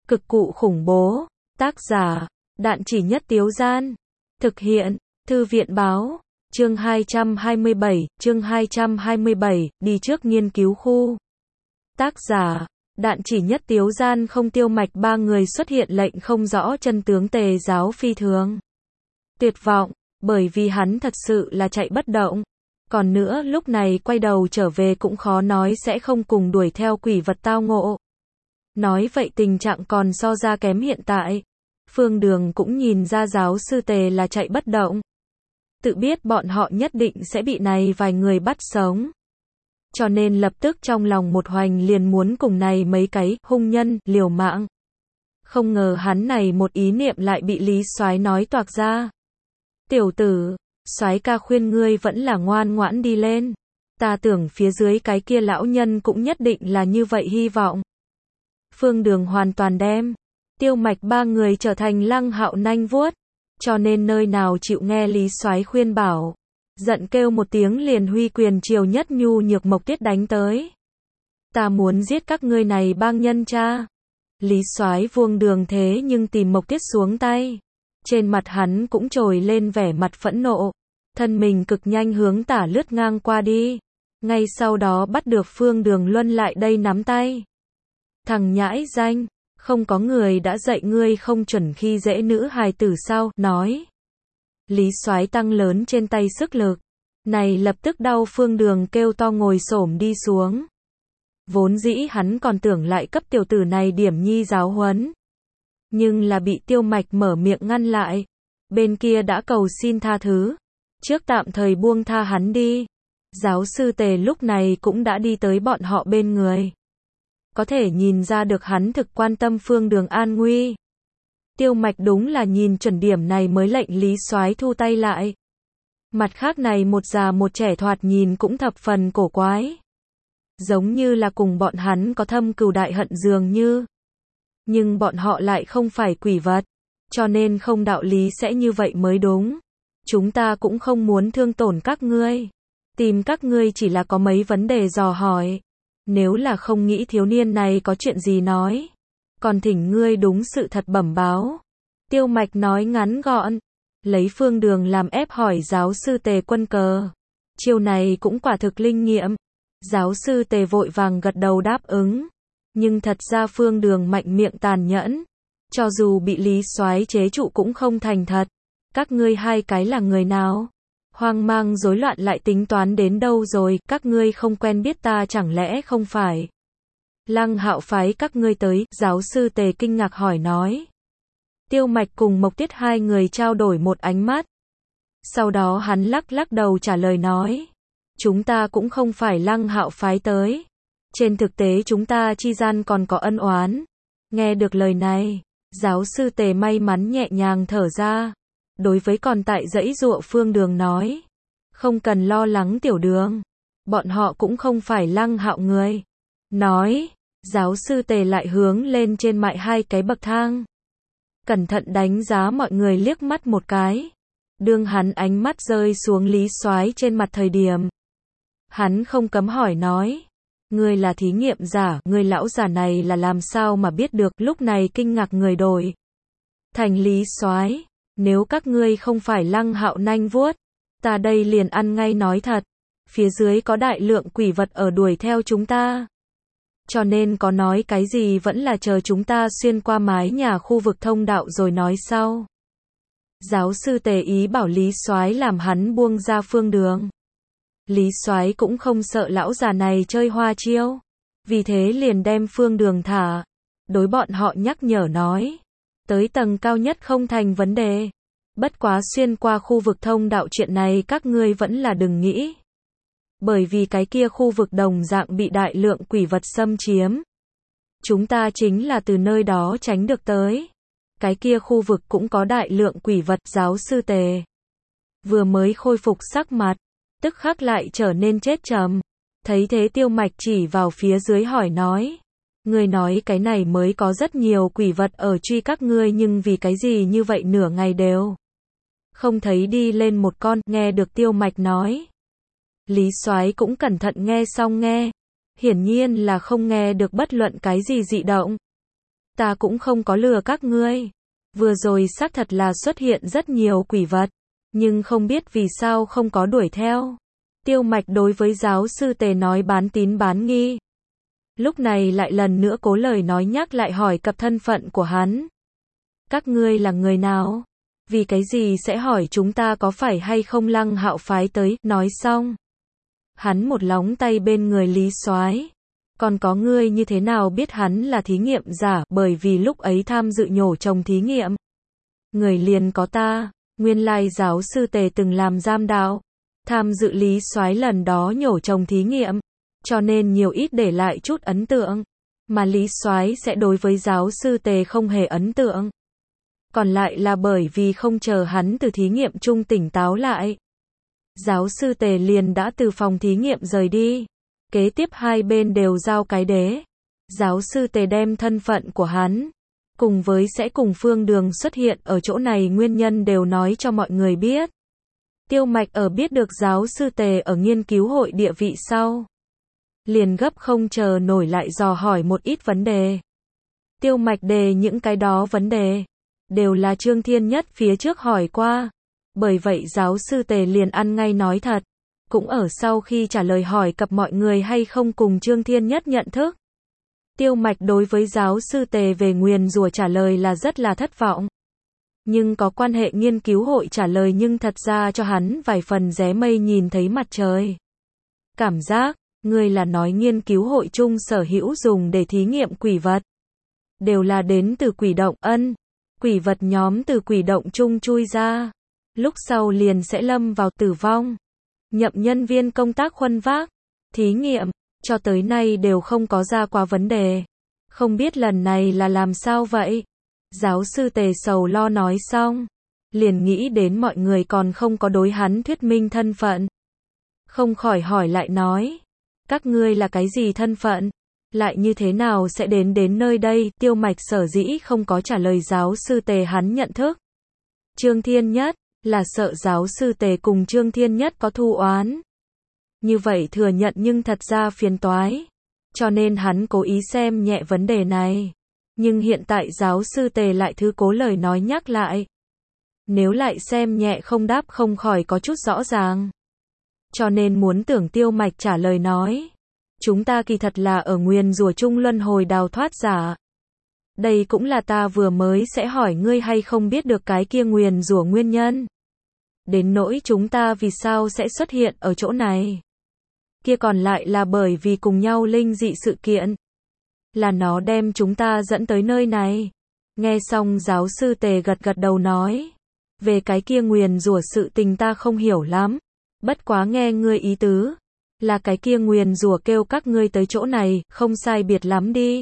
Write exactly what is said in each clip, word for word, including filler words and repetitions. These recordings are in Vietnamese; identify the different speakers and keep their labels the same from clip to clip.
Speaker 1: Cực cụ khủng bố. Tác giả, Đạn Chỉ Nhất Tiếu Gian. Thực hiện, Thư viện Báo. Chương hai trăm hai mươi bảy, chương hai trăm hai mươi bảy, đi trước nghiên cứu khu. Tác giả, Đạn Chỉ Nhất Tiếu Gian. Không Tiêu Mạch ba người xuất hiện lệnh không rõ chân tướng Tề giáo phi thường tuyệt vọng, bởi vì hắn thật sự là chạy bất động. Còn nữa lúc này quay đầu trở về cũng khó nói sẽ không cùng đuổi theo quỷ vật tao ngộ. Nói vậy tình trạng còn so ra kém hiện tại. Phương Đường cũng nhìn ra giáo sư Tề là chạy bất động. Tự biết bọn họ nhất định sẽ bị này vài người bắt sống. Cho nên lập tức trong lòng một hoành liền muốn cùng này mấy cái hung nhân liều mạng. Không ngờ hắn này một ý niệm lại bị Lý Soái nói toạc ra. Tiểu tử, Soái ca khuyên ngươi vẫn là ngoan ngoãn đi lên. Ta tưởng phía dưới cái kia lão nhân cũng nhất định là như vậy hy vọng. Phương Đường hoàn toàn đem Tiêu Mạch ba người trở thành Lăng Hạo nanh vuốt, cho nên nơi nào chịu nghe Lý Soái khuyên bảo, giận kêu một tiếng liền huy quyền chiều nhất nhu nhược Mộc Tiết đánh tới. Ta muốn giết các ngươi này bang nhân cha. Lý Soái vuông đường thế nhưng tìm Mộc Tiết xuống tay. Trên mặt hắn cũng trồi lên vẻ mặt phẫn nộ, thân mình cực nhanh hướng tả lướt ngang qua đi. Ngay sau đó bắt được Phương Đường luân lại đây nắm tay. Thằng nhãi danh, không có người đã dạy ngươi không chuẩn khi dễ nữ hài tử sao, nói. Lý Soái tăng lớn trên tay sức lực, này lập tức đau Phương Đường kêu to ngồi xổm đi xuống. Vốn dĩ hắn còn tưởng lại cấp tiểu tử này điểm nhi giáo huấn. Nhưng là bị Tiêu Mạch mở miệng ngăn lại. Bên kia đã cầu xin tha thứ. Trước tạm thời buông tha hắn đi. Giáo sư Tề lúc này cũng đã đi tới bọn họ bên người. Có thể nhìn ra được hắn thực quan tâm Phương Đường an nguy. Tiêu Mạch đúng là nhìn chuẩn điểm này mới lệnh Lý Soái thu tay lại. Mặt khác này một già một trẻ thoạt nhìn cũng thập phần cổ quái. Giống như là cùng bọn hắn có thâm cừu đại hận dường như. Nhưng bọn họ lại không phải quỷ vật, cho nên không đạo lý sẽ như vậy mới đúng. Chúng ta cũng không muốn thương tổn các ngươi. Tìm các ngươi chỉ là có mấy vấn đề dò hỏi. Nếu là không nghĩ thiếu niên này có chuyện gì nói, còn thỉnh ngươi đúng sự thật bẩm báo. Tiêu Mạch nói ngắn gọn, lấy Phương Đường làm ép hỏi giáo sư Tề quân cờ. Chiêu này cũng quả thực linh nghiệm. Giáo sư Tề vội vàng gật đầu đáp ứng. Nhưng thật ra Phương Đường mạnh miệng tàn nhẫn. Cho dù bị Lý Soái chế trụ cũng không thành thật. Các ngươi hai cái là người nào? Hoang mang rối loạn lại tính toán đến đâu rồi, các ngươi không quen biết ta chẳng lẽ không phải? Lăng Hạo phái các ngươi tới, giáo sư Tề kinh ngạc hỏi nói. Tiêu Mạch cùng Mộc Tiết hai người trao đổi một ánh mắt. Sau đó hắn lắc lắc đầu trả lời nói. Chúng ta cũng không phải Lăng Hạo phái tới. Trên thực tế chúng ta chi gian còn có ân oán. Nghe được lời này, giáo sư Tề may mắn nhẹ nhàng thở ra. Đối với còn tại dãy dụa Phương Đường nói. Không cần lo lắng tiểu Đường. Bọn họ cũng không phải Lăng Hạo người. Nói, giáo sư Tề lại hướng lên trên mại hai cái bậc thang. Cẩn thận đánh giá mọi người liếc mắt một cái. Đương hắn ánh mắt rơi xuống Lý Soái trên mặt thời điểm. Hắn không cấm hỏi nói. Ngươi là thí nghiệm giả, ngươi lão già này là làm sao mà biết được, lúc này kinh ngạc người đổi. Thành Lý Soái, nếu các ngươi không phải Lăng Hạo nanh vuốt, ta đây liền ăn ngay nói thật. Phía dưới có đại lượng quỷ vật ở đuổi theo chúng ta. Cho nên có nói cái gì vẫn là chờ chúng ta xuyên qua mái nhà khu vực thông đạo rồi nói sau. Giáo sư Tề ý bảo Lý Soái làm hắn buông ra Phương Đường. Lý Soái cũng không sợ lão già này chơi hoa chiêu, vì thế liền đem Phương Đường thả. Đối bọn họ nhắc nhở nói, tới tầng cao nhất không thành vấn đề. Bất quá xuyên qua khu vực thông đạo chuyện này các ngươi vẫn là đừng nghĩ. Bởi vì cái kia khu vực đồng dạng bị đại lượng quỷ vật xâm chiếm. Chúng ta chính là từ nơi đó tránh được tới. Cái kia khu vực cũng có đại lượng quỷ vật. Giáo sư Tề vừa mới khôi phục sắc mặt, tức khắc lại trở nên chết trầm. Thấy thế Tiêu Mạch chỉ vào phía dưới hỏi nói. Ngươi nói cái này mới có rất nhiều quỷ vật ở truy các ngươi nhưng vì cái gì như vậy nửa ngày đều không thấy đi lên một con. Nghe được Tiêu Mạch nói. Lý Soái cũng cẩn thận nghe xong nghe. Hiển nhiên là không nghe được bất luận cái gì dị động. Ta cũng không có lừa các ngươi. Vừa rồi xác thật là xuất hiện rất nhiều quỷ vật, nhưng không biết vì sao không có đuổi theo. Tiêu Mạch đối với giáo sư Tề nói bán tín bán nghi. Lúc này lại lần nữa cố lời nói nhắc lại hỏi cập thân phận của hắn. Các ngươi là người nào? Vì cái gì sẽ hỏi chúng ta có phải hay không Lăng Hạo phái tới? Nói xong, hắn một lóng tay bên người Lý Soái. Còn có ngươi như thế nào biết hắn là thí nghiệm giả? Bởi vì lúc ấy tham dự nhổ trồng thí nghiệm, người liền có ta. Nguyên lai giáo sư Tề từng làm giám đạo, tham dự Lý Soái lần đó nhổ trồng thí nghiệm, cho nên nhiều ít để lại chút ấn tượng, mà Lý Soái sẽ đối với giáo sư Tề không hề ấn tượng. Còn lại là bởi vì không chờ hắn từ thí nghiệm chung tỉnh táo lại, giáo sư Tề liền đã từ phòng thí nghiệm rời đi. Kế tiếp hai bên đều giao cái đế. Giáo sư Tề đem thân phận của hắn, cùng với sẽ cùng Phương Đường xuất hiện ở chỗ này nguyên nhân đều nói cho mọi người biết. Tiêu Mạch ở biết được giáo sư Tề ở nghiên cứu hội địa vị sau, liền gấp không chờ nổi lại dò hỏi một ít vấn đề. Tiêu Mạch đề những cái đó vấn đề, đều là Trương Thiên Nhất phía trước hỏi qua. Bởi vậy giáo sư Tề liền ăn ngay nói thật, cũng ở sau khi trả lời hỏi cập mọi người hay không cùng Trương Thiên Nhất nhận thức. Tiêu Mạch đối với giáo sư Tề về nguyền rủa trả lời là rất là thất vọng. Nhưng có quan hệ nghiên cứu hội trả lời nhưng thật ra cho hắn vài phần ré mây nhìn thấy mặt trời. Cảm giác, ngươi là nói nghiên cứu hội chung sở hữu dùng để thí nghiệm quỷ vật, đều là đến từ quỷ động. Ân, quỷ vật nhóm từ quỷ động chung chui ra, lúc sau liền sẽ lâm vào tử vong. Nhậm nhân viên công tác khuân vác, thí nghiệm, cho tới nay đều không có ra qua vấn đề. Không biết lần này là làm sao vậy? Giáo sư Tề sầu lo nói xong, liền nghĩ đến mọi người còn không có đối hắn thuyết minh thân phận. Không khỏi hỏi lại nói, các ngươi là cái gì thân phận? Lại như thế nào sẽ đến đến nơi đây? Tiêu Mạch sở dĩ không có trả lời giáo sư Tề hắn nhận thức. Trương Thiên Nhất, là sợ giáo sư Tề cùng Trương Thiên Nhất có thù oán. Như vậy thừa nhận nhưng thật ra phiền toái. Cho nên hắn cố ý xem nhẹ vấn đề này. Nhưng hiện tại giáo sư Tề lại thứ cố lời nói nhắc lại. Nếu lại xem nhẹ không đáp không khỏi có chút rõ ràng. Cho nên muốn tưởng Tiêu Mạch trả lời nói. Chúng ta kỳ thật là ở nguyền rủa chung luân hồi đào thoát giả. Đây cũng là ta vừa mới sẽ hỏi ngươi hay không biết được cái kia nguyền rủa nguyên nhân. Đến nỗi chúng ta vì sao sẽ xuất hiện ở chỗ này. Kia còn lại là bởi vì cùng nhau linh dị sự kiện. Là nó đem chúng ta dẫn tới nơi này. Nghe xong giáo sư Tề gật gật đầu nói. Về cái kia nguyền rủa sự tình ta không hiểu lắm. Bất quá nghe ngươi ý tứ. Là cái kia nguyền rủa kêu các ngươi tới chỗ này, không sai biệt lắm đi.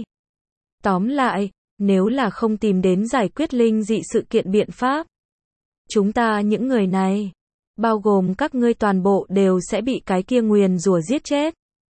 Speaker 1: Tóm lại, nếu là không tìm đến giải quyết linh dị sự kiện biện pháp, chúng ta những người này, bao gồm các ngươi toàn bộ đều sẽ bị cái kia nguyền rủa giết chết.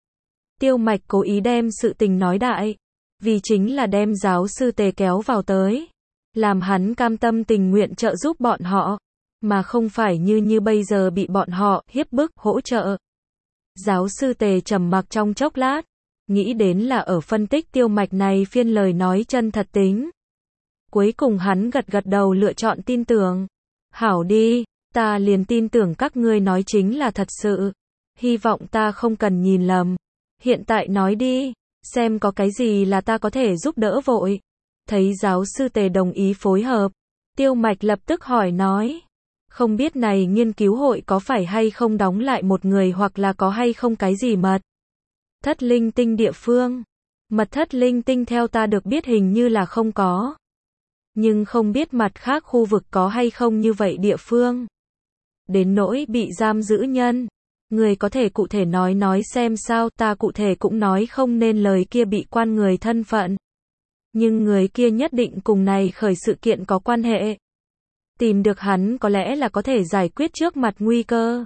Speaker 1: Tiêu Mạch cố ý đem sự tình nói đại, vì chính là đem giáo sư Tề kéo vào tới, làm hắn cam tâm tình nguyện trợ giúp bọn họ, mà không phải như như bây giờ bị bọn họ hiếp bức hỗ trợ. Giáo sư Tề trầm mặc trong chốc lát, nghĩ đến là ở phân tích Tiêu Mạch này phiên lời nói chân thật tính. Cuối cùng hắn gật gật đầu lựa chọn tin tưởng. Hảo đi, ta liền tin tưởng các ngươi nói chính là thật sự. Hy vọng ta không cần nhìn lầm. Hiện tại nói đi, xem có cái gì là ta có thể giúp đỡ vội. Thấy giáo sư Tề đồng ý phối hợp, Tiêu Mạch lập tức hỏi nói. Không biết này nghiên cứu hội có phải hay không đóng lại một người hoặc là có hay không cái gì mật thất linh tinh địa phương. Mật thất linh tinh theo ta được biết hình như là không có. Nhưng không biết mặt khác khu vực có hay không như vậy địa phương. Đến nỗi bị giam giữ nhân. Người có thể cụ thể nói nói xem sao, ta cụ thể cũng nói không nên lời kia bị quan người thân phận. Nhưng người kia nhất định cùng này khởi sự kiện có quan hệ. Tìm được hắn có lẽ là có thể giải quyết trước mặt nguy cơ.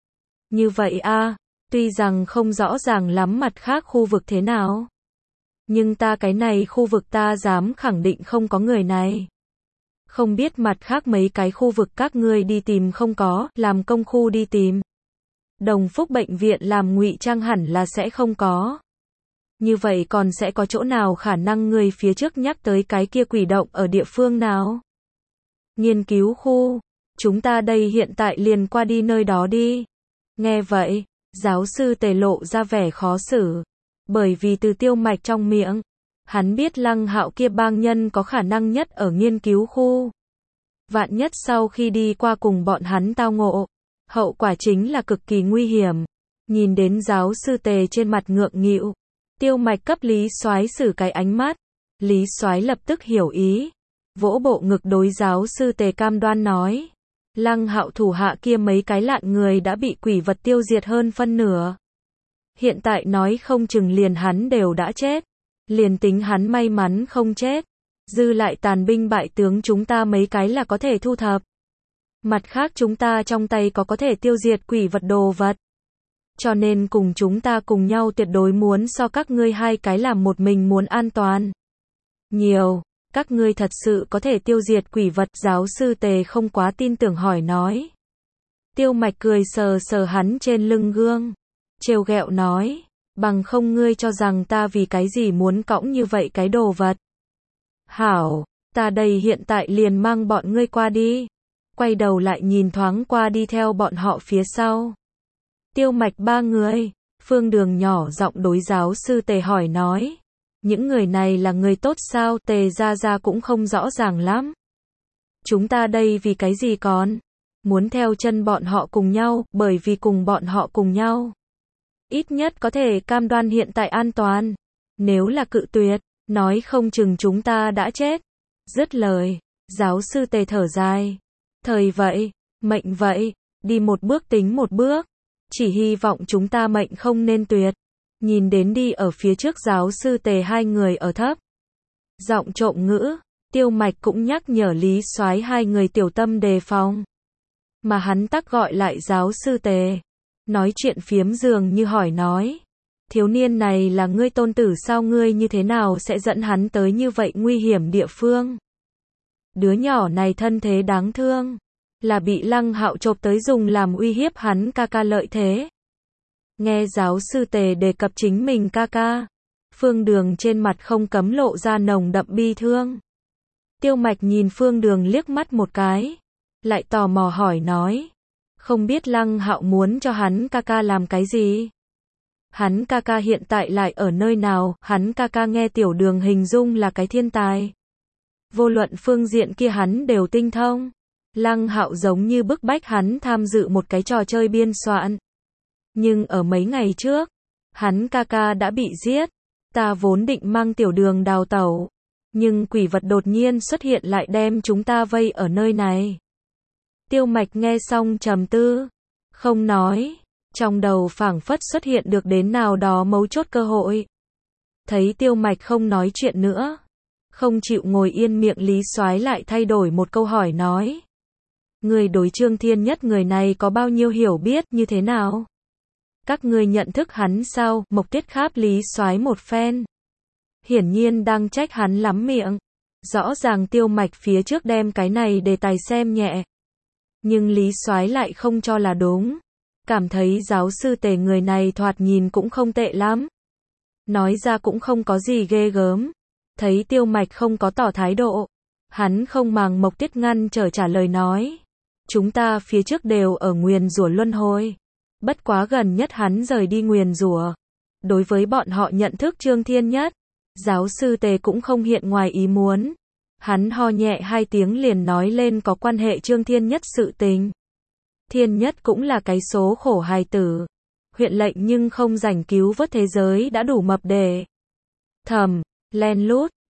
Speaker 1: Như vậy a, tuy rằng không rõ ràng lắm mặt khác khu vực thế nào. Nhưng ta cái này khu vực ta dám khẳng định không có người này. Không biết mặt khác mấy cái khu vực các ngươi đi tìm không có, làm công khu đi tìm. Đồng Phúc bệnh viện làm ngụy trang hẳn là sẽ không có. Như vậy còn sẽ có chỗ nào khả năng người phía trước nhắc tới cái kia quỷ động ở địa phương nào? Nghiên cứu khu, chúng ta đây hiện tại liền qua đi nơi đó đi. Nghe vậy, giáo sư Tề lộ ra vẻ khó xử. Bởi vì từ Tiêu Mạch trong miệng, hắn biết Lăng Hạo kia bang nhân có khả năng nhất ở nghiên cứu khu. Vạn nhất sau khi đi qua cùng bọn hắn tao ngộ, hậu quả chính là cực kỳ nguy hiểm. Nhìn đến giáo sư Tề trên mặt ngượng nghịu, Tiêu Mạch cấp Lý Soái xử cái ánh mắt. Lý Soái lập tức hiểu ý, vỗ bộ ngực đối giáo sư Tề cam đoan nói. Lăng Hạo thủ hạ kia mấy cái lạn người đã bị quỷ vật tiêu diệt hơn phân nửa. Hiện tại nói không chừng liền hắn đều đã chết. Liền tính hắn may mắn không chết, dư lại tàn binh bại tướng chúng ta mấy cái là có thể thu thập. Mặt khác chúng ta trong tay có có thể tiêu diệt quỷ vật đồ vật. Cho nên cùng chúng ta cùng nhau tuyệt đối muốn so các ngươi hai cái làm một mình muốn an toàn. Nhiều, các ngươi thật sự có thể tiêu diệt quỷ vật, giáo sư Tề không quá tin tưởng hỏi nói. Tiêu Mạch cười sờ sờ hắn trên lưng gương, trêu ghẹo nói, bằng không ngươi cho rằng ta vì cái gì muốn cõng như vậy cái đồ vật. Hảo, ta đây hiện tại liền mang bọn ngươi qua đi. Quay đầu lại nhìn thoáng qua đi theo bọn họ phía sau. Tiêu Mạch ba người, Phương Đường nhỏ giọng đối giáo sư Tề hỏi nói. Những người này là người tốt sao? Tề gia gia cũng không rõ ràng lắm. Chúng ta đây vì cái gì còn? Muốn theo chân bọn họ cùng nhau, bởi vì cùng bọn họ cùng nhau. Ít nhất có thể cam đoan hiện tại an toàn. Nếu là cự tuyệt, nói không chừng chúng ta đã chết. Dứt lời, giáo sư Tề thở dài. Thời vậy, mệnh vậy, đi một bước tính một bước. Chỉ hy vọng chúng ta mệnh không nên tuyệt. Nhìn đến đi ở phía trước giáo sư Tề hai người ở thấp giọng trộm ngữ, Tiêu Mạch cũng nhắc nhở Lý Soái hai người tiểu tâm đề phòng. Mà hắn tắc gọi lại giáo sư Tề, nói chuyện phiếm dường như hỏi nói, thiếu niên này là ngươi tôn tử sao, ngươi như thế nào sẽ dẫn hắn tới như vậy nguy hiểm địa phương? Đứa nhỏ này thân thế đáng thương, là bị Lăng Hạo chộp tới dùng làm uy hiếp hắn ca ca lợi thế. Nghe giáo sư Tề đề cập chính mình ca ca, Phương Đường trên mặt không cấm lộ ra nồng đậm bi thương. Tiêu Mạch nhìn Phương Đường liếc mắt một cái, lại tò mò hỏi nói, không biết Lăng Hạo muốn cho hắn ca ca làm cái gì? Hắn ca ca hiện tại lại ở nơi nào? Hắn ca ca nghe Tiểu Đường hình dung là cái thiên tài. Vô luận phương diện kia hắn đều tinh thông. Lăng Hạo giống như bức bách hắn tham dự một cái trò chơi biên soạn. Nhưng ở mấy ngày trước, hắn ca ca đã bị giết. Ta vốn định mang Tiểu Đường đào tẩu, nhưng quỷ vật đột nhiên xuất hiện lại đem chúng ta vây ở nơi này. Tiêu Mạch nghe xong trầm tư, không nói, trong đầu phảng phất xuất hiện được đến nào đó mấu chốt cơ hội. Thấy Tiêu Mạch không nói chuyện nữa, không chịu ngồi yên, miệng Lý Soái lại thay đổi một câu hỏi nói. Người đối Trương Thiên Nhất người này có bao nhiêu hiểu biết như thế nào? Các ngươi nhận thức hắn sao? Mộc Tiết kháp Lý Soái một phen. Hiển nhiên đang trách hắn lắm miệng. Rõ ràng Tiêu Mạch phía trước đem cái này đề tài xem nhẹ. Nhưng Lý Soái lại không cho là đúng. Cảm thấy giáo sư Tề người này thoạt nhìn cũng không tệ lắm. Nói ra cũng không có gì ghê gớm. Thấy Tiêu Mạch không có tỏ thái độ, hắn không màng Mộc Tiết ngăn trở trả lời nói. Chúng ta phía trước đều ở nguyền rủa luân hồi. Bất quá gần nhất hắn rời đi nguyền rủa. Đối với bọn họ nhận thức Trương Thiên Nhất, giáo sư Tề cũng không hiện ngoài ý muốn. Hắn ho nhẹ hai tiếng liền nói lên có quan hệ Trương Thiên Nhất sự tình. Thiên Nhất cũng là cái số khổ hài tử. Huyện lệnh nhưng không rảnh cứu vớt thế giới đã đủ mập đề. Thầm, len lút,